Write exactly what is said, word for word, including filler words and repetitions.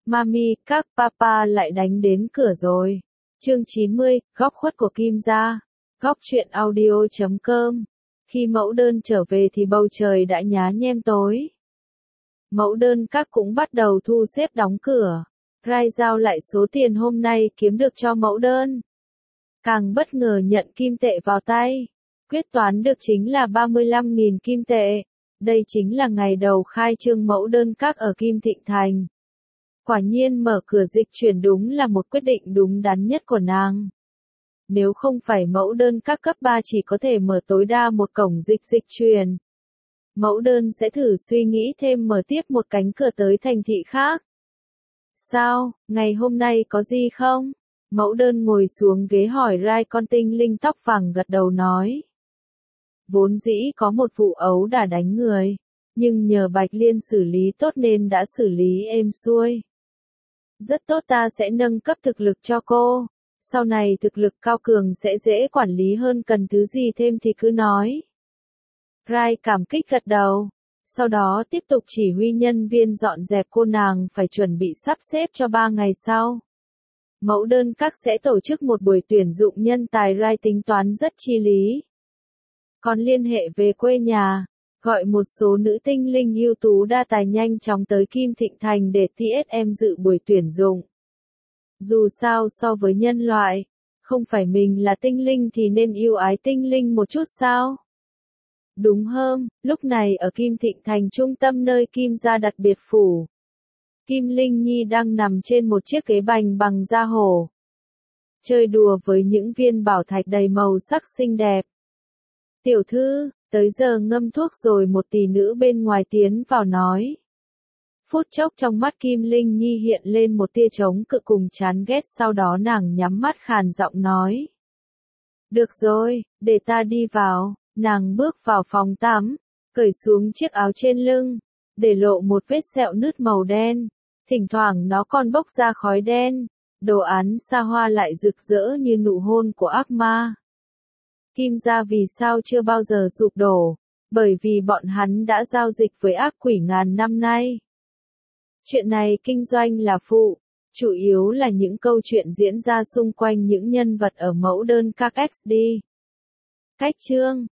Mami, các papa lại đánh đến cửa rồi. Chương chín mươi, góc khuất của Kim gia. Góc truyện audio chấm com. Khi mẫu đơn trở về thì bầu trời đã nhá nhem tối. Mẫu đơn các cũng bắt đầu thu xếp đóng cửa. Rai giao lại số tiền hôm nay kiếm được cho mẫu đơn. Càng bất ngờ nhận kim tệ vào tay. Quyết toán được chính là ba mươi lăm nghìn kim tệ. Đây chính là ngày đầu khai trương mẫu đơn các ở Kim Thịnh Thành. Quả nhiên mở cửa dịch chuyển đúng là một quyết định đúng đắn nhất của nàng. Nếu không phải mẫu đơn các cấp ba chỉ có thể mở tối đa một cổng dịch dịch chuyển. Mẫu đơn sẽ thử suy nghĩ thêm mở tiếp một cánh cửa tới thành thị khác. Sao, ngày hôm nay có gì không? Mẫu đơn ngồi xuống ghế hỏi Rai con tinh linh tóc vàng gật đầu nói. Vốn dĩ có một vụ ấu đả đánh người, nhưng nhờ Bạch Liên xử lý tốt nên đã xử lý êm xuôi. Rất tốt, ta sẽ nâng cấp thực lực cho cô. Sau này thực lực cao cường sẽ dễ quản lý hơn, cần thứ gì thêm thì cứ nói. Rai cảm kích gật đầu. Sau đó tiếp tục chỉ huy nhân viên dọn dẹp, cô nàng phải chuẩn bị sắp xếp cho ba ngày sau. Mẫu đơn các sẽ tổ chức một buổi tuyển dụng nhân tài. Rai tính toán rất chi lý. Còn liên hệ về quê nhà, gọi một số nữ tinh linh ưu tú đa tài nhanh chóng tới Kim Thịnh Thành để tê ét em dự buổi tuyển dụng. Dù sao so với nhân loại, không phải mình là tinh linh thì nên yêu ái tinh linh một chút sao? Đúng hơn, lúc này ở Kim Thịnh Thành trung tâm nơi Kim gia đặt biệt phủ. Kim Linh Nhi đang nằm trên một chiếc ghế bành bằng da hổ. Chơi đùa với những viên bảo thạch đầy màu sắc xinh đẹp. Tiểu thư, tới giờ ngâm thuốc rồi. Một tỷ nữ bên ngoài tiến vào nói. Phút chốc trong mắt Kim Linh Nhi hiện lên một tia trống cự cùng chán ghét, sau đó nàng nhắm mắt khàn giọng nói. Được rồi, để ta đi vào. Nàng bước vào phòng tắm, cởi xuống chiếc áo trên lưng, để lộ một vết sẹo nứt màu đen. Thỉnh thoảng nó còn bốc ra khói đen. Đồ án xa hoa lại rực rỡ như nụ hôn của ác ma. Kim gia vì sao chưa bao giờ sụp đổ? Bởi vì bọn hắn đã giao dịch với ác quỷ ngàn năm nay. Chuyện này kinh doanh là phụ, chủ yếu là những câu chuyện diễn ra xung quanh những nhân vật ở mẫu đơn các ích đê. Cách chương,